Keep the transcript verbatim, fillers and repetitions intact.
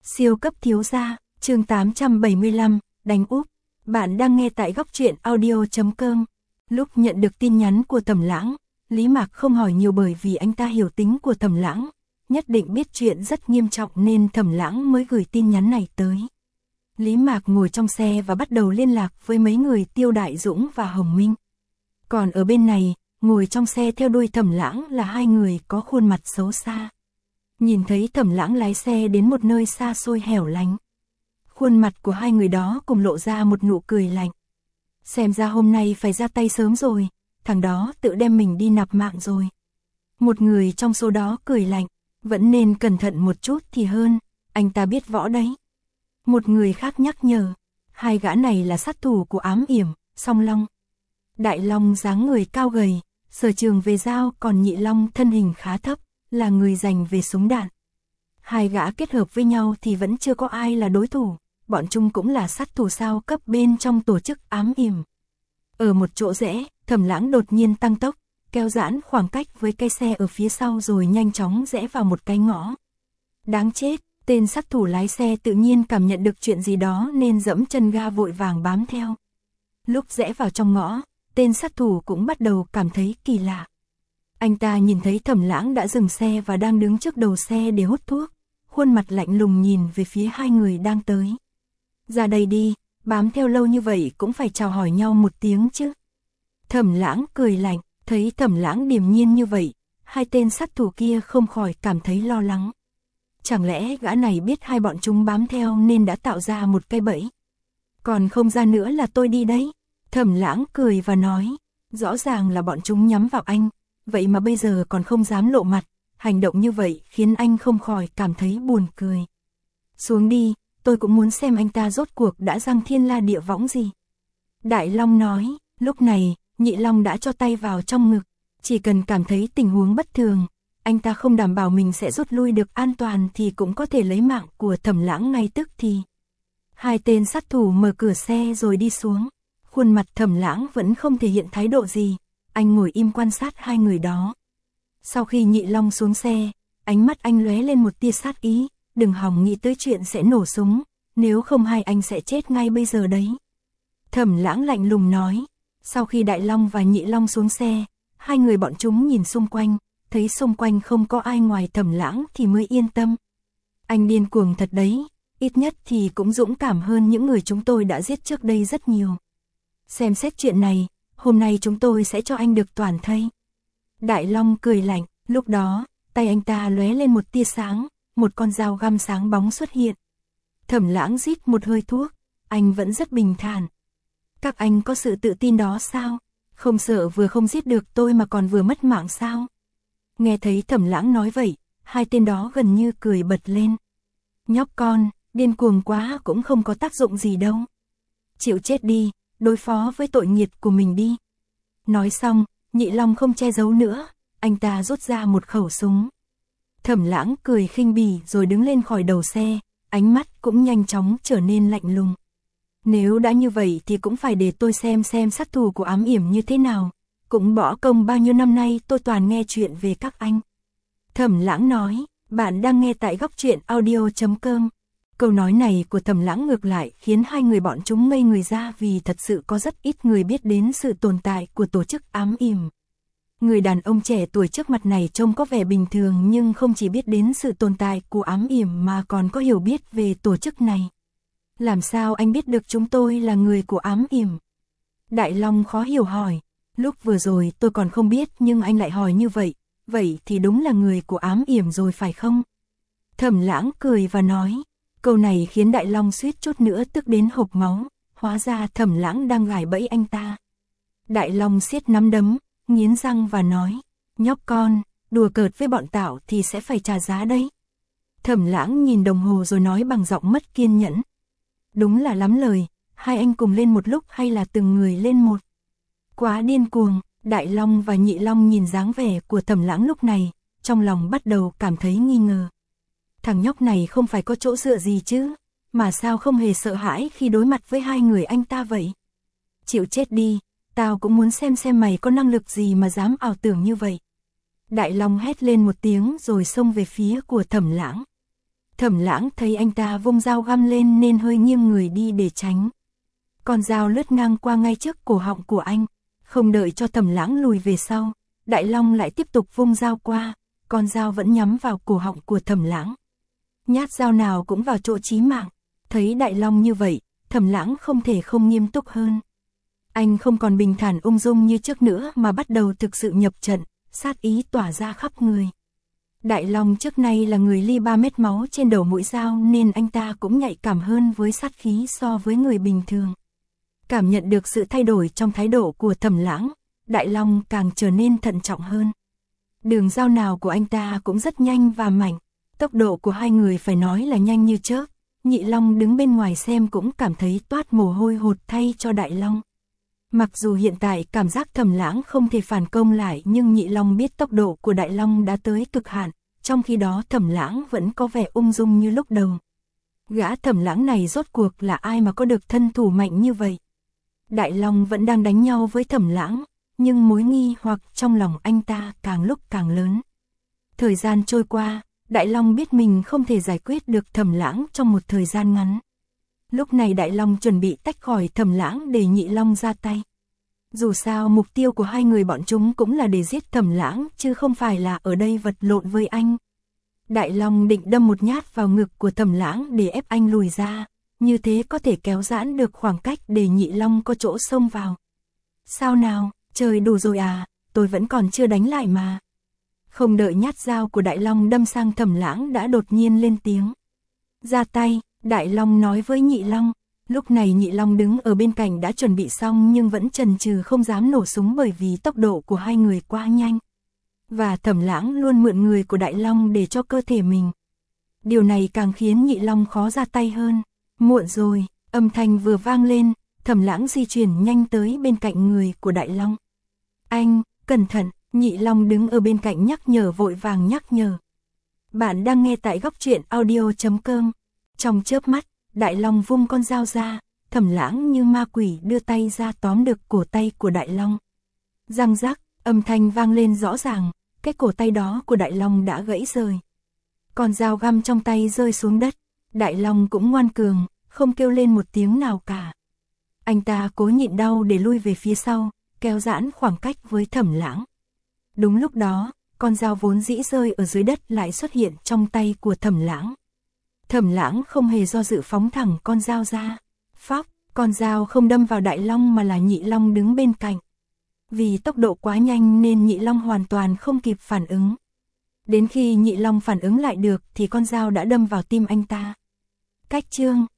Siêu cấp thiếu gia, chương tám trăm bảy mươi lăm, đánh úp. Bạn đang nghe tại góc truyện audio chấm com. Lúc nhận được tin nhắn của Thẩm Lãng, Lý Mạc không hỏi nhiều bởi vì anh ta hiểu tính của Thẩm Lãng, nhất định biết chuyện rất nghiêm trọng nên Thẩm Lãng mới gửi tin nhắn này tới. Lý Mạc ngồi trong xe và bắt đầu liên lạc với mấy người Tiêu Đại Dũng và Hồng Minh. Còn ở bên này, ngồi trong xe theo đuôi Thẩm Lãng là hai người có khuôn mặt xấu xa. Nhìn thấy Thẩm Lãng lái xe đến một nơi xa xôi hẻo lánh. Khuôn mặt của hai người đó cùng lộ ra một nụ cười lạnh. Xem ra hôm nay phải ra tay sớm rồi, thằng đó tự đem mình đi nạp mạng rồi. Một người trong số đó cười lạnh, vẫn nên cẩn thận một chút thì hơn, anh ta biết võ đấy. Một người khác nhắc nhở, hai gã này là sát thủ của Ám Yểm, Song Long. Đại Long dáng người cao gầy, sở trường về dao, còn Nhị Long thân hình khá thấp, là người dành về súng đạn. Hai gã kết hợp với nhau thì vẫn chưa có ai là đối thủ, bọn chúng cũng là sát thủ sao cấp bên trong tổ chức Ám Yểm. Ở một chỗ rẽ, Thẩm Lãng đột nhiên tăng tốc, kéo giãn khoảng cách với cây xe ở phía sau rồi nhanh chóng rẽ vào một cái ngõ. Đáng chết, tên sát thủ lái xe tự nhiên cảm nhận được chuyện gì đó nên dẫm chân ga vội vàng bám theo. Lúc rẽ vào trong ngõ, tên sát thủ cũng bắt đầu cảm thấy kỳ lạ. Anh ta nhìn thấy Thẩm Lãng đã dừng xe và đang đứng trước đầu xe để hút thuốc, khuôn mặt lạnh lùng nhìn về phía hai người đang tới. Ra đây đi, bám theo lâu như vậy cũng phải chào hỏi nhau một tiếng chứ. Thẩm Lãng cười lạnh, thấy Thẩm Lãng điềm nhiên như vậy, hai tên sát thủ kia không khỏi cảm thấy lo lắng. Chẳng lẽ gã này biết hai bọn chúng bám theo nên đã tạo ra một cái bẫy? Còn không ra nữa là tôi đi đấy. Thẩm Lãng cười và nói, rõ ràng là bọn chúng nhắm vào anh, vậy mà bây giờ còn không dám lộ mặt, hành động như vậy khiến anh không khỏi cảm thấy buồn cười. Xuống đi, tôi cũng muốn xem anh ta rốt cuộc đã răng thiên la địa võng gì. Đại Long nói, lúc này, Nhị Long đã cho tay vào trong ngực, chỉ cần cảm thấy tình huống bất thường, anh ta không đảm bảo mình sẽ rút lui được an toàn thì cũng có thể lấy mạng của Thẩm Lãng ngay tức thì. Hai tên sát thủ mở cửa xe rồi đi xuống, khuôn mặt Thẩm Lãng vẫn không thể hiện thái độ gì, anh ngồi im quan sát hai người đó. Sau khi Nhị Long xuống xe, ánh mắt anh lóe lên một tia sát ý, đừng hòng nghĩ tới chuyện sẽ nổ súng, nếu không hai anh sẽ chết ngay bây giờ đấy. Thẩm Lãng lạnh lùng nói, sau khi Đại Long và Nhị Long xuống xe, hai người bọn chúng nhìn xung quanh, thấy xung quanh không có ai ngoài Thẩm Lãng thì mới yên tâm. Anh điên cuồng thật đấy, ít nhất thì cũng dũng cảm hơn những người chúng tôi đã giết trước đây rất nhiều. Xem xét chuyện này, hôm nay chúng tôi sẽ cho anh được toàn thây. Đại Long cười lạnh, lúc đó, tay anh ta lóe lên một tia sáng, một con dao găm sáng bóng xuất hiện. Thẩm Lãng rít một hơi thuốc, anh vẫn rất bình thản. Các anh có sự tự tin đó sao? Không sợ vừa không giết được tôi mà còn vừa mất mạng sao? Nghe thấy Thẩm Lãng nói vậy, hai tên đó gần như cười bật lên. Nhóc con, điên cuồng quá cũng không có tác dụng gì đâu. Chịu chết đi, đối phó với tội nghiệt của mình đi. Nói xong, Nhị Long không che giấu nữa, anh ta rút ra một khẩu súng. Thẩm Lãng cười khinh bỉ rồi đứng lên khỏi đầu xe, ánh mắt cũng nhanh chóng trở nên lạnh lùng. Nếu đã như vậy thì cũng phải để tôi xem xem sát thủ của Ám Yểm như thế nào, cũng bỏ công bao nhiêu năm nay tôi toàn nghe chuyện về các anh. Thẩm Lãng nói, bạn đang nghe tại góc truyện audio chấm com. Câu nói này của Thẩm Lãng ngược lại khiến hai người bọn chúng ngây người ra vì thật sự có rất ít người biết đến sự tồn tại của tổ chức Ám Yểm. Người đàn ông trẻ tuổi trước mặt này trông có vẻ bình thường nhưng không chỉ biết đến sự tồn tại của Ám Yểm mà còn có hiểu biết về tổ chức này. Làm sao anh biết được chúng tôi là người của Ám Yểm? Đại Long khó hiểu hỏi, lúc vừa rồi tôi còn không biết nhưng anh lại hỏi như vậy, vậy thì đúng là người của Ám Yểm rồi phải không? Thẩm Lãng cười và nói, câu này khiến Đại Long suýt chút nữa tức đến hộc máu, hóa ra Thẩm Lãng đang gài bẫy anh ta. Đại Long siết nắm đấm, nghiến răng và nói, nhóc con, đùa cợt với bọn Tảo thì sẽ phải trả giá đấy. Thẩm Lãng nhìn đồng hồ rồi nói bằng giọng mất kiên nhẫn. Đúng là lắm lời, hai anh cùng lên một lúc hay là từng người lên một? Quá điên cuồng. Đại Long và Nhị Long nhìn dáng vẻ của Thẩm Lãng lúc này, trong lòng bắt đầu cảm thấy nghi ngờ. Thằng nhóc này không phải có chỗ dựa gì chứ, mà sao không hề sợ hãi khi đối mặt với hai người anh ta vậy? Chịu chết đi, tao cũng muốn xem xem mày có năng lực gì mà dám ảo tưởng như vậy. Đại Long hét lên một tiếng rồi xông về phía của Thẩm Lãng. Thẩm Lãng thấy anh ta vung dao găm lên nên hơi nghiêng người đi để tránh. Con dao lướt ngang qua ngay trước cổ họng của anh, không đợi cho Thẩm Lãng lùi về sau, Đại Long lại tiếp tục vung dao qua, con dao vẫn nhắm vào cổ họng của Thẩm Lãng. Nhát dao nào cũng vào chỗ chí mạng, thấy Đại Long như vậy, Thẩm Lãng không thể không nghiêm túc hơn. Anh không còn bình thản ung dung như trước nữa mà bắt đầu thực sự nhập trận, sát ý tỏa ra khắp người. Đại Long trước nay là người ly ba mét máu trên đầu mũi dao nên anh ta cũng nhạy cảm hơn với sát khí so với người bình thường. Cảm nhận được sự thay đổi trong thái độ của Thẩm Lãng, Đại Long càng trở nên thận trọng hơn. Đường dao nào của anh ta cũng rất nhanh và mạnh, tốc độ của hai người phải nói là nhanh như chớp. Nhị Long đứng bên ngoài xem cũng cảm thấy toát mồ hôi hột thay cho Đại Long. Mặc dù hiện tại cảm giác Thẩm Lãng không thể phản công lại nhưng Nhị Long biết tốc độ của Đại Long đã tới cực hạn, trong khi đó Thẩm Lãng vẫn có vẻ ung dung như lúc đầu. Gã Thẩm Lãng này rốt cuộc là ai mà có được thân thủ mạnh như vậy? Đại Long vẫn đang đánh nhau với Thẩm Lãng, nhưng mối nghi hoặc trong lòng anh ta càng lúc càng lớn. Thời gian trôi qua, Đại Long biết mình không thể giải quyết được Thẩm Lãng trong một thời gian ngắn. Lúc này Đại Long chuẩn bị tách khỏi Thẩm Lãng để Nhị Long ra tay. Dù sao mục tiêu của hai người bọn chúng cũng là để giết Thẩm Lãng chứ không phải là ở đây vật lộn với anh. Đại Long định đâm một nhát vào ngực của Thẩm Lãng để ép anh lùi ra, như thế có thể kéo giãn được khoảng cách để Nhị Long có chỗ xông vào. Sao nào, trời đủ rồi à, tôi vẫn còn chưa đánh lại mà. Không đợi nhát dao của Đại Long đâm sang Thẩm Lãng đã đột nhiên lên tiếng. Ra tay, Đại Long nói với Nhị Long. Lúc này Nhị Long đứng ở bên cạnh đã chuẩn bị xong nhưng vẫn chần chừ không dám nổ súng bởi vì tốc độ của hai người quá nhanh. Và Thẩm Lãng luôn mượn người của Đại Long để cho cơ thể mình. Điều này càng khiến Nhị Long khó ra tay hơn. Muộn rồi, âm thanh vừa vang lên, Thẩm Lãng di chuyển nhanh tới bên cạnh người của Đại Long. Anh, cẩn thận, Nhị Long đứng ở bên cạnh nhắc nhở vội vàng nhắc nhở. Bạn đang nghe tại góc truyện audio chấm com. Trong chớp mắt, Đại Long vung con dao ra, Thẩm Lãng như ma quỷ đưa tay ra tóm được cổ tay của Đại Long. Răng rắc, âm thanh vang lên rõ ràng, cái cổ tay đó của Đại Long đã gãy rời. Con dao găm trong tay rơi xuống đất, Đại Long cũng ngoan cường, không kêu lên một tiếng nào cả. Anh ta cố nhịn đau để lui về phía sau, kéo giãn khoảng cách với Thẩm Lãng. Đúng lúc đó, con dao vốn dĩ rơi ở dưới đất lại xuất hiện trong tay của Thẩm Lãng. Thẩm Lãng không hề do dự phóng thẳng con dao ra. Phóc, con dao không đâm vào Đại Long mà là Nhị Long đứng bên cạnh. Vì tốc độ quá nhanh nên Nhị Long hoàn toàn không kịp phản ứng. Đến khi Nhị Long phản ứng lại được thì con dao đã đâm vào tim anh ta. Cách chương